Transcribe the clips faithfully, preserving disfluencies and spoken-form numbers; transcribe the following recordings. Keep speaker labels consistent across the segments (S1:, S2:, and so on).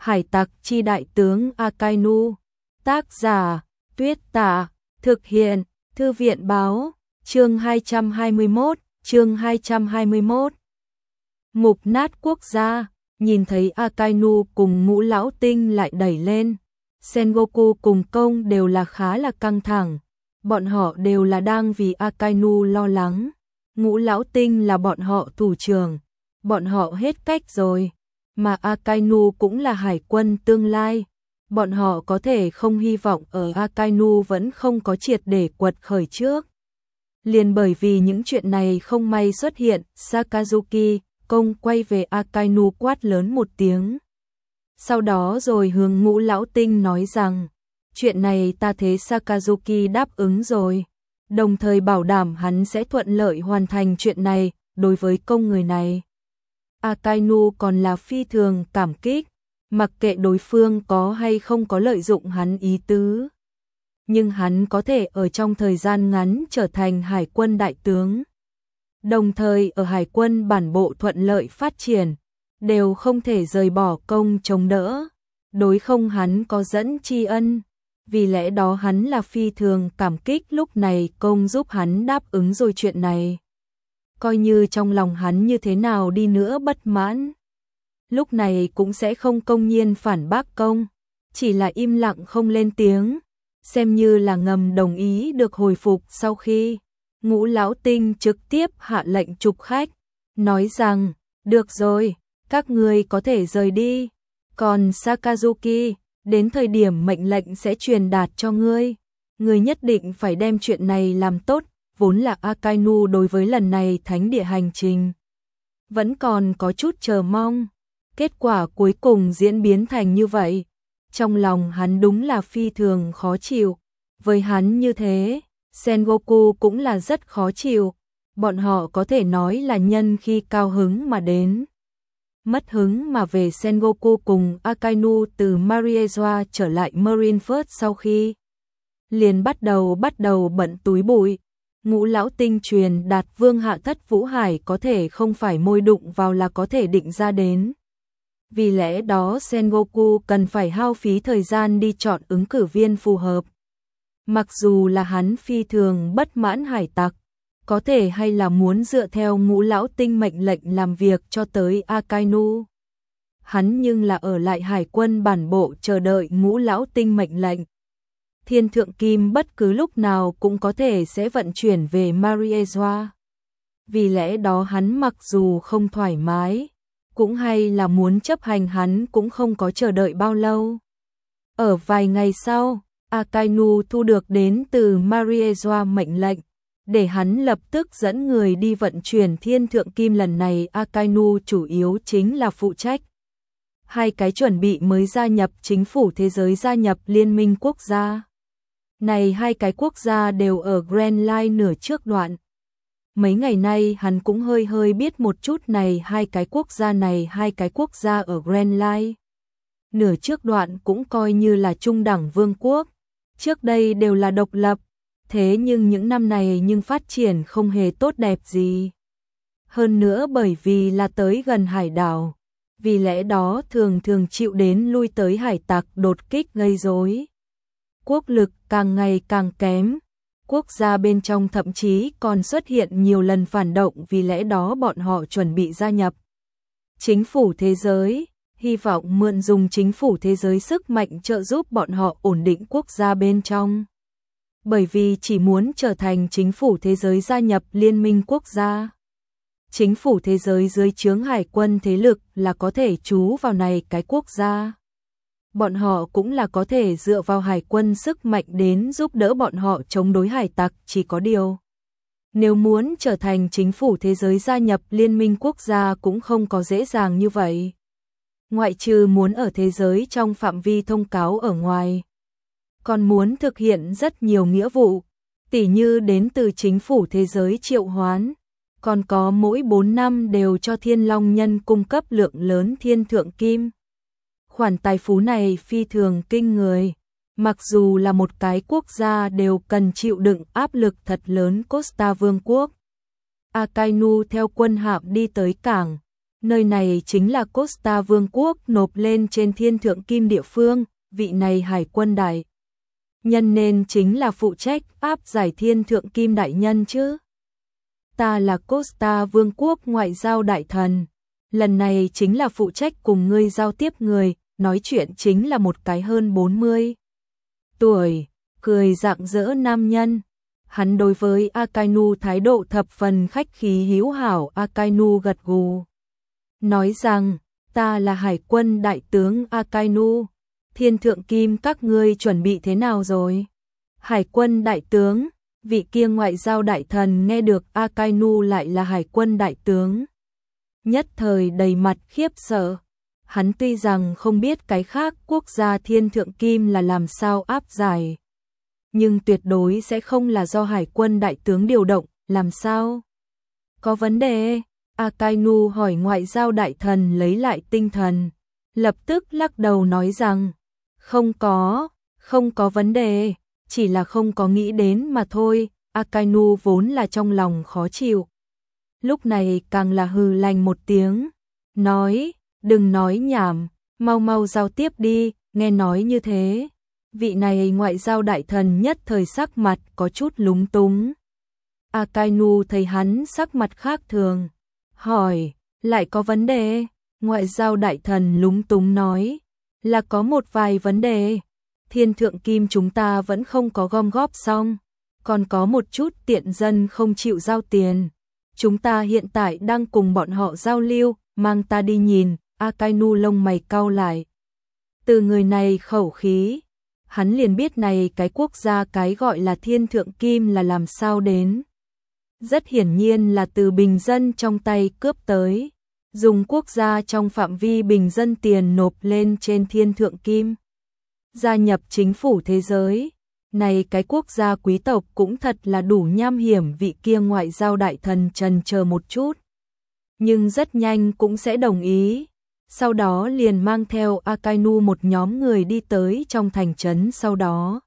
S1: Hải tặc chi đại tướng Akainu. Tác giả, Tuyết Tả. Thực hiện, Thư viện báo. Chương hai trăm hai mươi mốt, chương hai trăm hai mươi mốt. Mục nát quốc gia, nhìn thấy Akainu cùng Ngũ Lão Tinh lại đẩy lên. Sengoku cùng Công đều là khá là căng thẳng. Bọn họ đều là đang vì Akainu lo lắng. Ngũ Lão Tinh là bọn họ thủ trưởng. Bọn họ hết cách rồi. Mà Akainu cũng là hải quân tương lai. Bọn họ có thể không hy vọng ở Akainu vẫn không có triệt để quật khởi trước. Liền bởi vì những chuyện này không may xuất hiện, Sakazuki, Công quay về Akainu quát lớn một tiếng. Sau đó rồi hướng Ngũ Lão Tinh nói rằng, chuyện này ta thế Sakazuki đáp ứng rồi, đồng thời bảo đảm hắn sẽ thuận lợi hoàn thành chuyện này. Đối với Công người này, Akainu còn là phi thường cảm kích, mặc kệ đối phương có hay không có lợi dụng hắn ý tứ. Nhưng hắn có thể ở trong thời gian ngắn trở thành hải quân đại tướng. Đồng thời ở hải quân bản bộ thuận lợi phát triển, đều không thể rời bỏ Công chống đỡ. Đối không hắn có dẫn tri ân, vì lẽ đó hắn là phi thường cảm kích lúc này Công giúp hắn đáp ứng rồi chuyện này. Coi như trong lòng hắn như thế nào đi nữa bất mãn, lúc này cũng sẽ không công nhiên phản bác Công, chỉ là im lặng không lên tiếng, xem như là ngầm đồng ý được hồi phục. Sau khi Ngũ Lão Tinh trực tiếp hạ lệnh trục khách, nói rằng, được rồi, các ngươi có thể rời đi, còn Sakazuki, đến thời điểm mệnh lệnh sẽ truyền đạt cho ngươi, ngươi nhất định phải đem chuyện này làm tốt. Vốn là Akainu đối với lần này thánh địa hành trình vẫn còn có chút chờ mong, kết quả cuối cùng diễn biến thành như vậy, trong lòng hắn đúng là phi thường khó chịu. Với hắn như thế, Sengoku cũng là rất khó chịu, bọn họ có thể nói là nhân khi cao hứng mà đến mất hứng mà về. Sengoku cùng Akainu từ Mariejoa trở lại Marineford sau khi liền bắt đầu bắt đầu bận túi bụi. Ngũ Lão Tinh truyền đạt Vương Hạ Thất Vũ Hải có thể không phải môi đụng vào là có thể định ra đến. Vì lẽ đó Sengoku cần phải hao phí thời gian đi chọn ứng cử viên phù hợp. Mặc dù là hắn phi thường bất mãn hải tặc, có thể hay là muốn dựa theo Ngũ Lão Tinh mệnh lệnh làm việc cho tới Akainu. Hắn nhưng là ở lại hải quân bản bộ chờ đợi Ngũ Lão Tinh mệnh lệnh. Thiên Thượng Kim bất cứ lúc nào cũng có thể sẽ vận chuyển về Mariejoa. Vì lẽ đó hắn mặc dù không thoải mái, cũng hay là muốn chấp hành. Hắn cũng không có chờ đợi bao lâu. Ở vài ngày sau, Akainu thu được đến từ Mariejoa mệnh lệnh, để hắn lập tức dẫn người đi vận chuyển Thiên Thượng Kim. Lần này Akainu chủ yếu chính là phụ trách hai cái chuẩn bị mới gia nhập chính phủ thế giới, gia nhập Liên minh quốc gia. Này hai cái quốc gia đều ở Grand Line nửa trước đoạn. Mấy ngày nay hắn cũng hơi hơi biết một chút này hai cái quốc gia này hai cái quốc gia ở Grand Line nửa trước đoạn cũng coi như là trung đẳng vương quốc. Trước đây đều là độc lập, thế nhưng những năm này nhưng phát triển không hề tốt đẹp gì. Hơn nữa bởi vì là tới gần hải đảo, vì lẽ đó thường thường chịu đến lui tới hải tặc đột kích gây rối. Quốc lực càng ngày càng kém, quốc gia bên trong thậm chí còn xuất hiện nhiều lần phản động, vì lẽ đó bọn họ chuẩn bị gia nhập chính phủ thế giới, hy vọng mượn dùng chính phủ thế giới sức mạnh trợ giúp bọn họ ổn định quốc gia bên trong. Bởi vì chỉ muốn trở thành chính phủ thế giới gia nhập Liên minh quốc gia, chính phủ thế giới dưới trướng hải quân thế lực là có thể trú vào này cái quốc gia. Bọn họ cũng là có thể dựa vào hải quân sức mạnh đến giúp đỡ bọn họ chống đối hải tặc. Chỉ có điều, nếu muốn trở thành chính phủ thế giới gia nhập Liên minh quốc gia cũng không có dễ dàng như vậy. Ngoại trừ muốn ở thế giới trong phạm vi thông cáo ở ngoài, còn muốn thực hiện rất nhiều nghĩa vụ, tỉ như đến từ chính phủ thế giới triệu hoán, còn có mỗi bốn năm đều cho Thiên Long Nhân cung cấp lượng lớn Thiên Thượng Kim. Khoản tài phú này phi thường kinh người, mặc dù là một cái quốc gia đều cần chịu đựng áp lực thật lớn. Costa Vương quốc, Akainu theo quân hạm đi tới cảng, Nơi này chính là Costa Vương quốc nộp lên trên Thiên Thượng Kim địa phương, vị này hải quân đại nhân nên chính là phụ trách áp giải Thiên Thượng Kim đại nhân chứ. Ta là Costa Vương quốc ngoại giao đại thần, lần này chính là phụ trách cùng ngươi giao tiếp người, nói chuyện chính là một cái hơn bốn mươi tuổi, cười rạng rỡ nam nhân. Hắn đối với Akainu thái độ thập phần khách khí hữu hảo. Akainu gật gù, nói rằng, ta là hải quân đại tướng Akainu, Thiên Thượng Kim các ngươi chuẩn bị thế nào rồi? Hải quân đại tướng, vị kia ngoại giao đại thần nghe được Akainu lại là hải quân đại tướng, nhất thời đầy mặt khiếp sợ. Hắn tuy rằng không biết cái khác quốc gia Thiên Thượng Kim là làm sao áp giải, nhưng tuyệt đối sẽ không là do hải quân đại tướng điều động, làm sao? Có vấn đề? Akainu hỏi ngoại giao đại thần lấy lại tinh thần, lập tức lắc đầu nói rằng, không có, không có vấn đề, chỉ là không có nghĩ đến mà thôi. Akainu vốn là trong lòng khó chịu, lúc này càng là hừ lạnh một tiếng, nói, đừng nói nhảm, mau mau giao tiếp đi. Nghe nói như thế, vị này ngoại giao đại thần nhất thời sắc mặt có chút lúng túng. Akainu thấy hắn sắc mặt khác thường, hỏi, lại có vấn đề? Ngoại giao đại thần lúng túng nói, là có một vài vấn đề. Thiên Thượng Kim chúng ta vẫn không có gom góp xong, còn có một chút tiện dân không chịu giao tiền. Chúng ta hiện tại đang cùng bọn họ giao lưu, mang ta đi nhìn. Akainu lông mày cau lại. Từ người này khẩu khí, hắn liền biết này cái quốc gia cái gọi là Thiên Thượng Kim là làm sao đến. Rất hiển nhiên là từ bình dân trong tay cướp tới, dùng quốc gia trong phạm vi bình dân tiền nộp lên trên Thiên Thượng Kim. Gia nhập chính phủ thế giới, này cái quốc gia quý tộc cũng thật là đủ nham hiểm. Vị kia ngoại giao đại thần trần chờ một chút, nhưng rất nhanh cũng sẽ đồng ý. Sau đó liền mang theo Akainu một nhóm người đi tới trong thành trấn. Sau đó,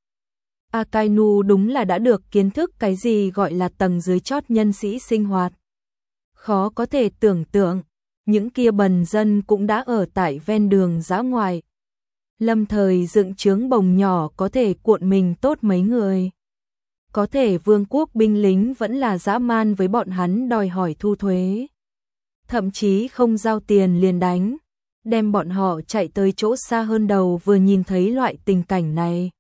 S1: Akainu đúng là đã được kiến thức cái gì gọi là tầng dưới chót nhân sĩ sinh hoạt. Khó có thể tưởng tượng, những kia bần dân cũng đã ở tại ven đường dã ngoại. Lâm thời dựng trướng bồng nhỏ có thể cuộn mình tốt mấy người. Có thể vương quốc binh lính vẫn là dã man với bọn hắn đòi hỏi thu thuế. Thậm chí không giao tiền liền đánh, đem bọn họ chạy tới chỗ xa hơn đầu. Vừa nhìn thấy loại tình cảnh này,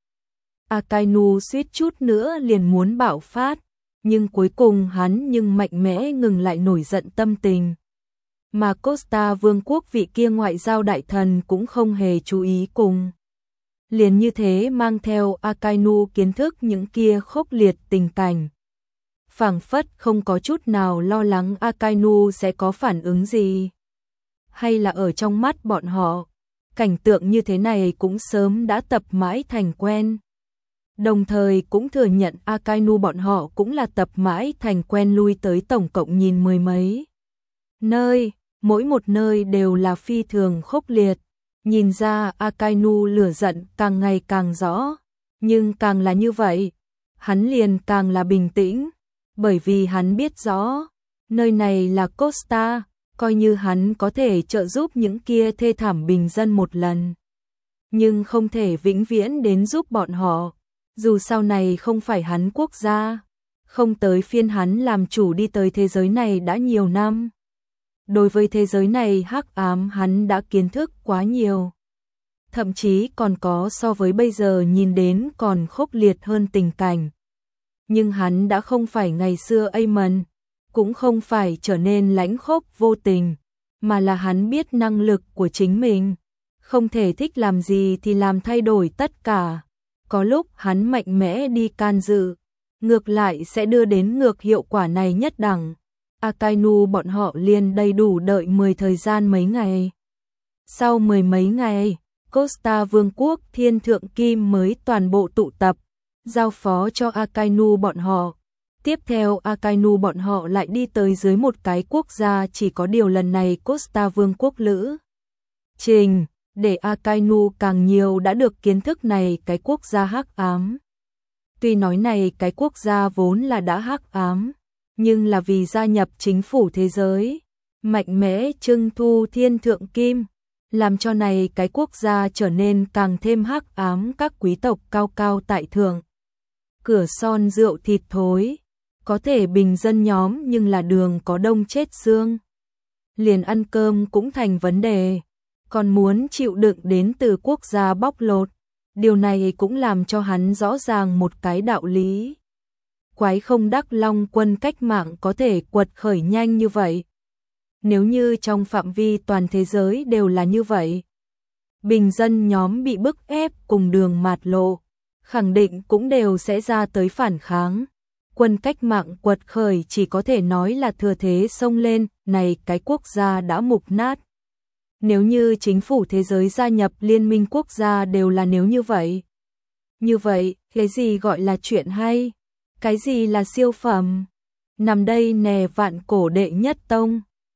S1: Akainu suýt chút nữa liền muốn bạo phát, nhưng cuối cùng hắn nhưng mạnh mẽ ngừng lại nổi giận tâm tình. Mà Costa Vương quốc vị kia ngoại giao đại thần cũng không hề chú ý cùng. Liền như thế mang theo Akainu kiến thức những kia khốc liệt tình cảnh. Phảng phất không có chút nào lo lắng Akainu sẽ có phản ứng gì. Hay là ở trong mắt bọn họ, cảnh tượng như thế này cũng sớm đã tập mãi thành quen. Đồng thời cũng thừa nhận Akainu bọn họ cũng là tập mãi thành quen lui tới tổng cộng nhìn mười mấy nơi, mỗi một nơi đều là phi thường khốc liệt. Nhìn ra Akainu lửa giận càng ngày càng rõ, nhưng càng là như vậy, hắn liền càng là bình tĩnh, bởi vì hắn biết rõ, nơi này là Costa, coi như hắn có thể trợ giúp những kia thê thảm bình dân một lần, nhưng không thể vĩnh viễn đến giúp bọn họ, dù sau này không phải hắn quốc gia, không tới phiên hắn làm chủ đi tới thế giới này đã nhiều năm. Đối với thế giới này hắc ám hắn đã kiến thức quá nhiều. Thậm chí còn có so với bây giờ nhìn đến còn khốc liệt hơn tình cảnh. Nhưng hắn đã không phải ngày xưa Amon, cũng không phải trở nên lãnh khốc vô tình, mà là hắn biết năng lực của chính mình, không thể thích làm gì thì làm thay đổi tất cả. Có lúc hắn mạnh mẽ đi can dự, ngược lại sẽ đưa đến ngược hiệu quả này nhất đẳng. Akainu bọn họ liền đầy đủ đợi mười thời gian mấy ngày. Sau mười mấy ngày, Costa Vương quốc Thiên Thượng Kim mới toàn bộ tụ tập, giao phó cho Akainu bọn họ. Tiếp theo Akainu bọn họ lại đi tới dưới một cái quốc gia, chỉ có điều lần này Costa Vương quốc lữ trình, để Akainu càng nhiều đã được kiến thức này cái quốc gia hắc ám. Tuy nói này cái quốc gia vốn là đã hắc ám, nhưng là vì gia nhập chính phủ thế giới, mạnh mẽ trưng thu thiên thượng kim, làm cho này cái quốc gia trở nên càng thêm hắc ám, các quý tộc cao cao tại thượng. Cửa son rượu thịt thối, có thể bình dân nhóm nhưng là đường có đông chết xương. Liền ăn cơm cũng thành vấn đề, còn muốn chịu đựng đến từ quốc gia bóc lột. Điều này cũng làm cho hắn rõ ràng một cái đạo lý. Quái không đắc Long quân cách mạng có thể quật khởi nhanh như vậy. Nếu như trong phạm vi toàn thế giới đều là như vậy, bình dân nhóm bị bức ép cùng đường mạt lộ, khẳng định cũng đều sẽ ra tới phản kháng. Quân cách mạng quật khởi chỉ có thể nói là thừa thế xông lên, này cái quốc gia đã mục nát. Nếu như chính phủ thế giới gia nhập liên minh quốc gia đều là nếu như vậy. Như vậy, cái gì gọi là chuyện hay? Cái gì là siêu phẩm? Nằm đây nè vạn cổ đệ nhất tông.